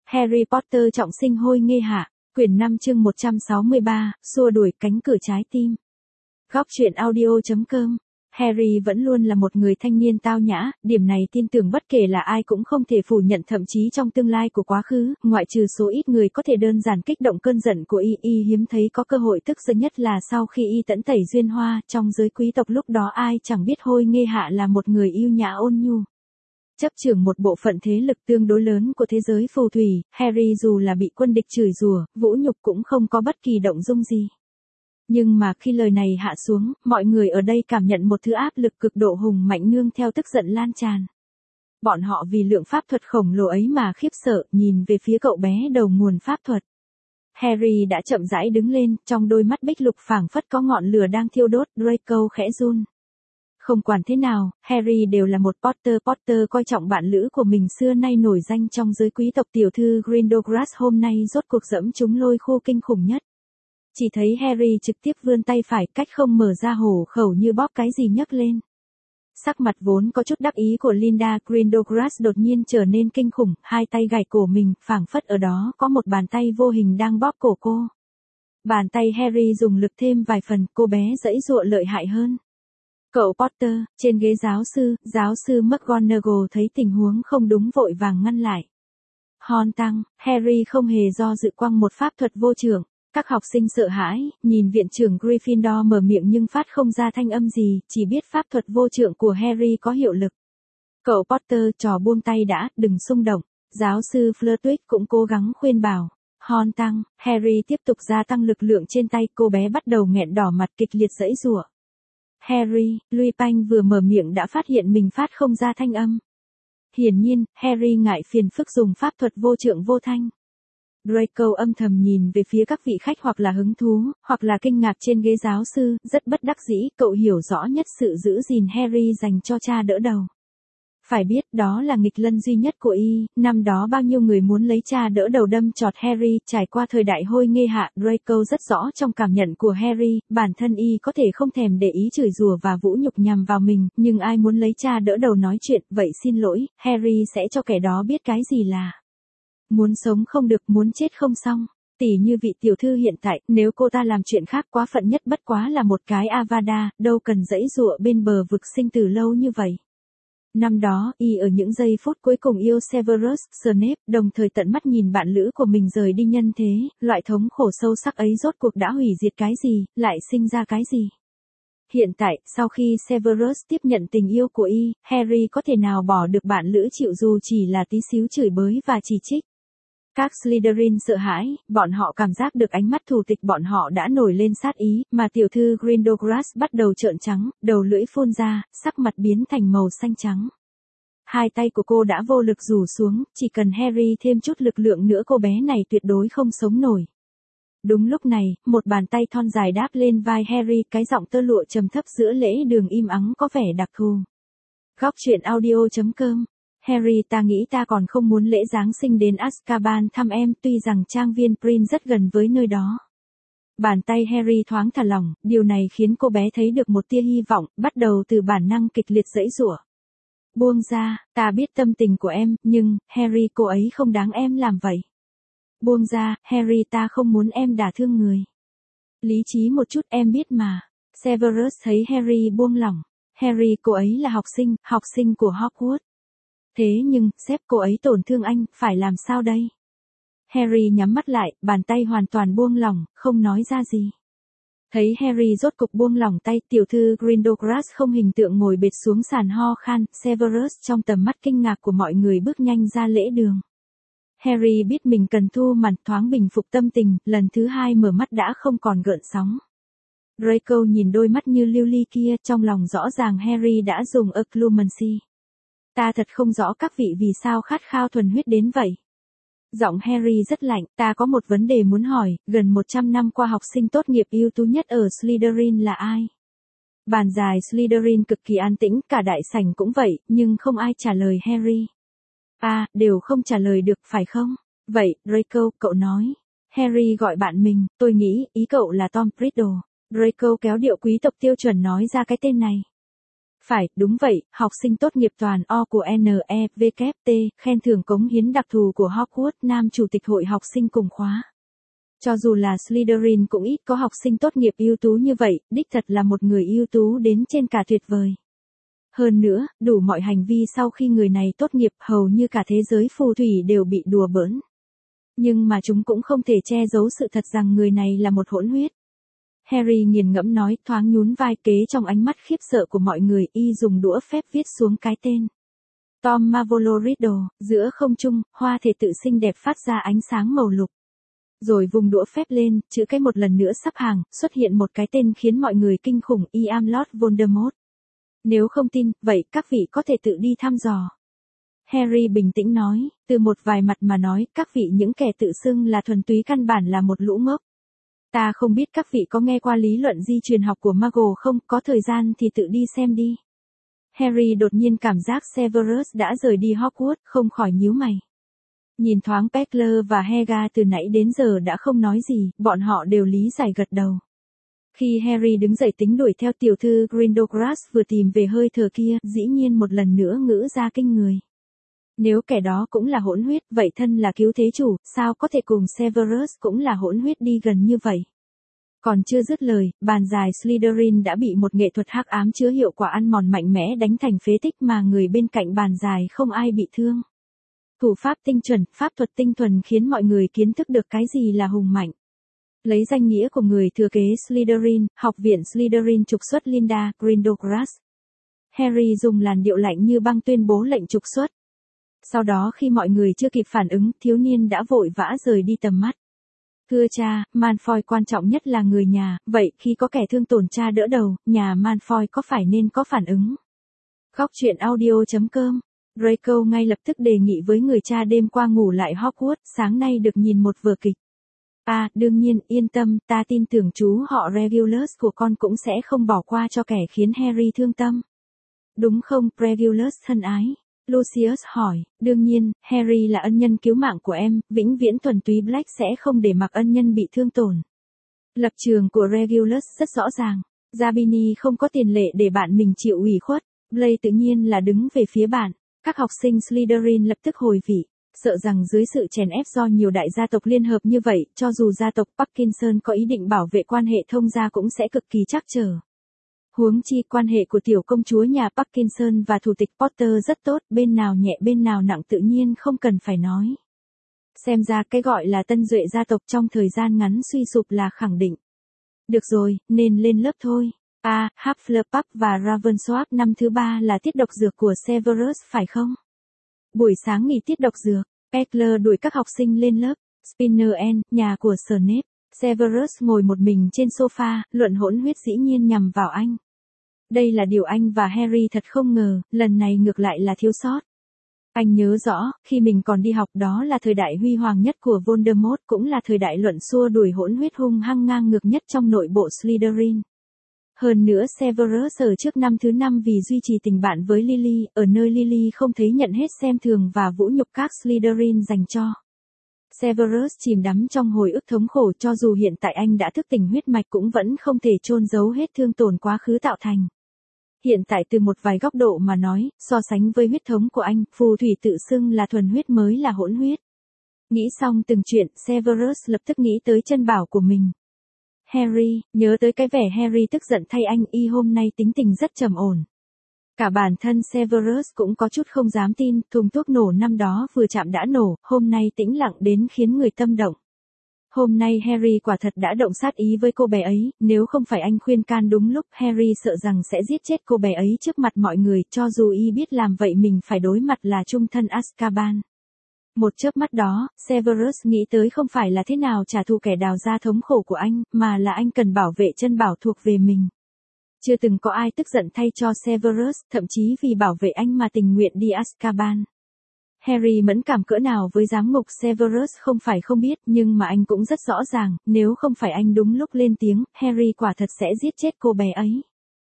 Harry Potter trọng sinh hôi nghê hạ, quyển 5 chương 163, xua đuổi cánh cửa trái tim. Góc truyện audio.com. Harry vẫn luôn là một người thanh niên tao nhã, điểm này tin tưởng bất kể là ai cũng không thể phủ nhận, thậm chí trong tương lai của quá khứ, ngoại trừ số ít người có thể đơn giản kích động cơn giận của y hiếm thấy có cơ hội tức giận, nhất là sau khi y tẫn tẩy duyên hoa, trong giới quý tộc lúc đó ai chẳng biết hôi nghê hạ là một người yêu nhã ôn nhu. Chấp trưởng một bộ phận thế lực tương đối lớn của thế giới phù thủy, Harry dù là bị quân địch chửi rủa, vũ nhục cũng không có bất kỳ động dung gì. Nhưng mà khi lời này hạ xuống, mọi người ở đây cảm nhận một thứ áp lực cực độ hùng mạnh nương theo tức giận lan tràn. Bọn họ vì lượng pháp thuật khổng lồ ấy mà khiếp sợ, nhìn về phía cậu bé đầu nguồn pháp thuật. Harry đã chậm rãi đứng lên, trong đôi mắt bích lục phảng phất có ngọn lửa đang thiêu đốt. Draco khẽ run. Không quản thế nào, Harry đều là một Potter coi trọng bạn lữ của mình xưa nay nổi danh trong giới quý tộc. Tiểu thư Grindelwald hôm nay rốt cuộc dẫm trúng lôi khu kinh khủng nhất. Chỉ thấy Harry trực tiếp vươn tay phải, cách không mở ra hổ khẩu như bóp cái gì nhấc lên. Sắc mặt vốn có chút đắc ý của Linda Grindelwald đột nhiên trở nên kinh khủng, hai tay gảy cổ mình, phảng phất ở đó có một bàn tay vô hình đang bóp cổ cô. Bàn tay Harry dùng lực thêm vài phần, cô bé giãy giụa lợi hại hơn. Cậu Potter, trên ghế giáo sư McGonagall thấy tình huống không đúng vội vàng ngăn lại. Hon tăng, Harry không hề do dự quăng một pháp thuật vô trưởng. Các học sinh sợ hãi, nhìn viện trưởng Gryffindor mở miệng nhưng phát không ra thanh âm gì, chỉ biết pháp thuật vô trưởng của Harry có hiệu lực. Cậu Potter, trò buông tay đã, đừng xung động. Giáo sư Flitwick cũng cố gắng khuyên bảo. Hon tăng, Harry tiếp tục gia tăng lực lượng trên tay, cô bé bắt đầu nghẹn đỏ mặt kịch liệt giãy giụa. Harry, Lupin vừa mở miệng đã phát hiện mình phát không ra thanh âm. Hiển nhiên, Harry ngại phiền phức dùng pháp thuật vô trưởng vô thanh. Draco âm thầm nhìn về phía các vị khách, hoặc là hứng thú, hoặc là kinh ngạc trên ghế giáo sư, rất bất đắc dĩ, cậu hiểu rõ nhất sự giữ gìn Harry dành cho cha đỡ đầu. Phải biết đó là nghịch lân duy nhất của y, năm đó bao nhiêu người muốn lấy cha đỡ đầu đâm chọt Harry, trải qua thời đại hôi nghê hạ, Draco rất rõ trong cảm nhận của Harry, bản thân y có thể không thèm để ý chửi rủa và vũ nhục nhằm vào mình, nhưng ai muốn lấy cha đỡ đầu nói chuyện, vậy xin lỗi, Harry sẽ cho kẻ đó biết cái gì là muốn sống không được, muốn chết không xong. Tỉ như vị tiểu thư hiện tại, nếu cô ta làm chuyện khác quá phận nhất bất quá là một cái Avada, đâu cần giãy giụa bên bờ vực sinh tử lâu như vậy. Năm đó, y ở những giây phút cuối cùng yêu Severus Snape, đồng thời tận mắt nhìn bạn lữ của mình rời đi nhân thế, loại thống khổ sâu sắc ấy rốt cuộc đã hủy diệt cái gì, lại sinh ra cái gì. Hiện tại, sau khi Severus tiếp nhận tình yêu của y, Harry có thể nào bỏ được bạn lữ chịu dù chỉ là tí xíu chửi bới và chỉ trích. Các Slytherin sợ hãi, bọn họ cảm giác được ánh mắt thù địch, bọn họ đã nổi lên sát ý, mà tiểu thư Grindelwald bắt đầu trợn trắng, đầu lưỡi phun ra, sắc mặt biến thành màu xanh trắng. Hai tay của cô đã vô lực rủ xuống, chỉ cần Harry thêm chút lực lượng nữa cô bé này tuyệt đối không sống nổi. Đúng lúc này, một bàn tay thon dài đáp lên vai Harry, cái giọng tơ lụa trầm thấp giữa lễ đường im ắng có vẻ đặc thù. Góc truyện audio.com. Harry, ta nghĩ ta còn không muốn lễ Giáng sinh đến Azkaban thăm em, tuy rằng trang viên Prin rất gần với nơi đó. Bàn tay Harry thoáng thả lỏng, điều này khiến cô bé thấy được một tia hy vọng, bắt đầu từ bản năng kịch liệt giãy giụa. Buông ra, ta biết tâm tình của em, nhưng, Harry, cô ấy không đáng em làm vậy. Buông ra, Harry, ta không muốn em đả thương người. Lý trí một chút, em biết mà. Severus thấy Harry buông lỏng. Harry, cô ấy là học sinh của Hogwarts. Thế nhưng, sếp, cô ấy tổn thương anh, phải làm sao đây? Harry nhắm mắt lại, bàn tay hoàn toàn buông lỏng, không nói ra gì. Thấy Harry rốt cục buông lỏng tay, tiểu thư Grindelwald không hình tượng ngồi bệt xuống sàn ho khan, Severus trong tầm mắt kinh ngạc của mọi người bước nhanh ra lễ đường. Harry biết mình cần thu màn, thoáng bình phục tâm tình, lần thứ hai mở mắt đã không còn gợn sóng. Draco nhìn đôi mắt như lưu ly kia, trong lòng rõ ràng Harry đã dùng occlumency. Ta thật không rõ các vị vì sao khát khao thuần huyết đến vậy. Giọng Harry rất lạnh, ta có một vấn đề muốn hỏi, gần 100 năm qua học sinh tốt nghiệp ưu tú nhất ở Slytherin là ai? Bàn dài Slytherin cực kỳ an tĩnh, cả đại sảnh cũng vậy, nhưng không ai trả lời Harry. Đều không trả lời được, phải không? Vậy, Draco, cậu nói. Harry gọi bạn mình, tôi nghĩ, ý cậu là Tom Riddle. Draco kéo điệu quý tộc tiêu chuẩn nói ra cái tên này. Phải, đúng vậy, học sinh tốt nghiệp toàn O của NEVKT, khen thưởng cống hiến đặc thù của Hogwarts, nam chủ tịch hội học sinh cùng khóa. Cho dù là Slytherin cũng ít có học sinh tốt nghiệp ưu tú như vậy, đích thật là một người ưu tú đến trên cả tuyệt vời. Hơn nữa, đủ mọi hành vi sau khi người này tốt nghiệp hầu như cả thế giới phù thủy đều bị đùa bỡn. Nhưng mà chúng cũng không thể che giấu sự thật rằng người này là một hỗn huyết. Harry nghiền ngẫm nói, thoáng nhún vai kế trong ánh mắt khiếp sợ của mọi người, y dùng đũa phép viết xuống cái tên. Tom Marvolo Riddle, giữa không trung, hoa thể tự xinh đẹp phát ra ánh sáng màu lục. Rồi vùng đũa phép lên, chữ cái một lần nữa sắp hàng, xuất hiện một cái tên khiến mọi người kinh khủng, I am Lord Voldemort. Nếu không tin, vậy các vị có thể tự đi thăm dò. Harry bình tĩnh nói, từ một vài mặt mà nói, các vị những kẻ tự xưng là thuần túy căn bản là một lũ ngốc. Ta không biết các vị có nghe qua lý luận di truyền học của Muggle không, có thời gian thì tự đi xem đi. Harry đột nhiên cảm giác Severus đã rời đi Hogwarts, không khỏi nhíu mày. Nhìn thoáng Peckler và Helga từ nãy đến giờ đã không nói gì, bọn họ đều lý giải gật đầu. Khi Harry đứng dậy tính đuổi theo tiểu thư Grindelwald vừa tìm về hơi thở kia, dĩ nhiên một lần nữa ngữ ra kinh người. Nếu kẻ đó cũng là hỗn huyết, vậy thân là cứu thế chủ, sao có thể cùng Severus cũng là hỗn huyết đi gần như vậy? Còn chưa dứt lời, bàn dài Slytherin đã bị một nghệ thuật hắc ám chứa hiệu quả ăn mòn mạnh mẽ đánh thành phế tích mà người bên cạnh bàn dài không ai bị thương. Thủ pháp tinh chuẩn, pháp thuật tinh thuần khiến mọi người kiến thức được cái gì là hùng mạnh. Lấy danh nghĩa của người thừa kế Slytherin, học viện Slytherin trục xuất Linda Grindelwald. Harry dùng làn điệu lạnh như băng tuyên bố lệnh trục xuất. Sau đó khi mọi người chưa kịp phản ứng, thiếu niên đã vội vã rời đi tầm mắt. Thưa cha, Malfoy quan trọng nhất là người nhà, vậy khi có kẻ thương tổn cha đỡ đầu, nhà Malfoy có phải nên có phản ứng? Góc truyện audio.com. Draco ngay lập tức đề nghị với người cha đêm qua ngủ lại Hogwarts, sáng nay được nhìn một vở kịch. Đương nhiên, yên tâm, ta tin tưởng chú họ Regulus của con cũng sẽ không bỏ qua cho kẻ khiến Harry thương tâm. Đúng không, Regulus thân ái? Lucius hỏi, đương nhiên, Harry là ân nhân cứu mạng của em, vĩnh viễn thuần túy Black sẽ không để mặc ân nhân bị thương tổn. Lập trường của Regulus rất rõ ràng. Zabini không có tiền lệ để bạn mình chịu ủy khuất. Blaise tự nhiên là đứng về phía bạn. Các học sinh Slytherin lập tức hồi vị. Sợ rằng dưới sự chèn ép do nhiều đại gia tộc liên hợp như vậy, cho dù gia tộc Parkinson có ý định bảo vệ quan hệ thông gia cũng sẽ cực kỳ trắc trở. Huống chi quan hệ của tiểu công chúa nhà Parkinson và thủ tịch Potter rất tốt, bên nào nhẹ bên nào nặng tự nhiên không cần phải nói. Xem ra cái gọi là tân duệ gia tộc trong thời gian ngắn suy sụp là khẳng định. Được rồi, nên lên lớp thôi. Hufflepuff và Ravensworth năm thứ 3 là tiết độc dược của Severus phải không? Buổi sáng nghỉ tiết độc dược, Peckler đuổi các học sinh lên lớp. Spinner End, nhà của Snape. Severus ngồi một mình trên sofa, luận hỗn huyết dĩ nhiên nhằm vào anh. Đây là điều anh và Harry thật không ngờ, lần này ngược lại là thiếu sót. Anh nhớ rõ, khi mình còn đi học đó là thời đại huy hoàng nhất của Voldemort, cũng là thời đại luận xua đuổi hỗn huyết hung hăng ngang ngược nhất trong nội bộ Slytherin. Hơn nữa Severus ở trước năm thứ 5 vì duy trì tình bạn với Lily, ở nơi Lily không thấy nhận hết xem thường và vũ nhục các Slytherin dành cho. Severus chìm đắm trong hồi ức thống khổ, cho dù hiện tại anh đã thức tỉnh huyết mạch cũng vẫn không thể chôn giấu hết thương tổn quá khứ tạo thành. Hiện tại từ một vài góc độ mà nói, so sánh với huyết thống của anh, phù thủy tự xưng là thuần huyết mới là hỗn huyết. Nghĩ xong từng chuyện, Severus lập tức nghĩ tới chân bảo của mình. Harry, nhớ tới cái vẻ Harry tức giận thay anh, y hôm nay tính tình rất trầm ổn. Cả bản thân Severus cũng có chút không dám tin, thùng thuốc nổ năm đó vừa chạm đã nổ, hôm nay tĩnh lặng đến khiến người tâm động. Hôm nay Harry quả thật đã động sát ý với cô bé ấy, nếu không phải anh khuyên can đúng lúc, Harry sợ rằng sẽ giết chết cô bé ấy trước mặt mọi người, cho dù y biết làm vậy mình phải đối mặt là chung thân Azkaban. Một chớp mắt đó, Severus nghĩ tới không phải là thế nào trả thù kẻ đào ra thống khổ của anh, mà là anh cần bảo vệ chân bảo thuộc về mình. Chưa từng có ai tức giận thay cho Severus, thậm chí vì bảo vệ anh mà tình nguyện đi Azkaban. Harry mẫn cảm cỡ nào với giám ngục Severus không phải không biết, nhưng mà anh cũng rất rõ ràng, nếu không phải anh đúng lúc lên tiếng, Harry quả thật sẽ giết chết cô bé ấy.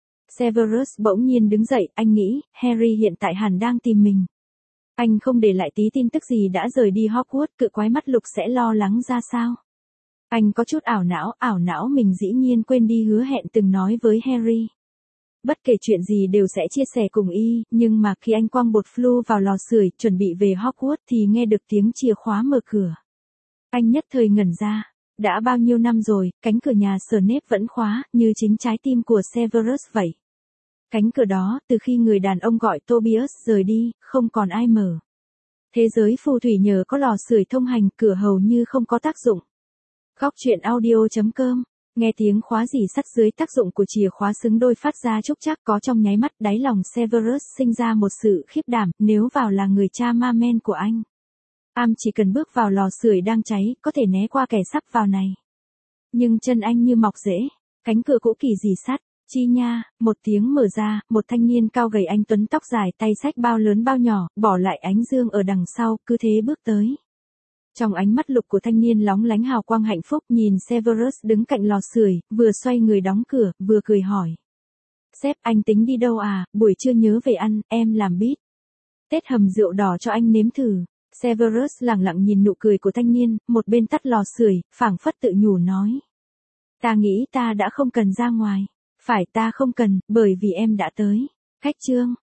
Severus bỗng nhiên đứng dậy, anh nghĩ, Harry hiện tại hẳn đang tìm mình. Anh không để lại tí tin tức gì đã rời đi Hogwarts, cự quái mắt lục sẽ lo lắng ra sao? Anh có chút ảo não mình dĩ nhiên quên đi hứa hẹn từng nói với Harry. Bất kể chuyện gì đều sẽ chia sẻ cùng y, nhưng mà khi anh quăng bột flu vào lò sưởi, chuẩn bị về Hogwarts thì nghe được tiếng chìa khóa mở cửa. Anh nhất thời ngẩn ra. Đã bao nhiêu năm rồi, cánh cửa nhà Snape vẫn khóa, như chính trái tim của Severus vậy. Cánh cửa đó, từ khi người đàn ông gọi Tobias rời đi, không còn ai mở. Thế giới phù thủy nhờ có lò sưởi thông hành, cửa hầu như không có tác dụng. Góc truyện audio.com. Nghe tiếng khóa rỉ sắt dưới tác dụng của chìa khóa xứng đôi phát ra chốc chác, có trong nháy mắt đáy lòng Severus sinh ra một sự khiếp đảm, nếu vào là người cha ma men của anh. Chỉ cần bước vào lò sưởi đang cháy, có thể né qua kẻ sắp vào này. Nhưng chân anh như mọc rễ, cánh cửa cũ kỹ rỉ sắt, chi nha, một tiếng mở ra, một thanh niên cao gầy anh tuấn tóc dài tay xách bao lớn bao nhỏ, bỏ lại ánh dương ở đằng sau, cứ thế bước tới. Trong ánh mắt lục của thanh niên lóng lánh hào quang hạnh phúc, nhìn Severus đứng cạnh lò sưởi, vừa xoay người đóng cửa, vừa cười hỏi. Sếp, anh tính đi đâu à, buổi trưa nhớ về ăn, em làm bít tết hầm rượu đỏ cho anh nếm thử. Severus lẳng lặng nhìn nụ cười của thanh niên, một bên tắt lò sưởi, phảng phất tự nhủ nói. Ta nghĩ ta đã không cần ra ngoài. Phải, ta không cần, bởi vì em đã tới. Khách trương.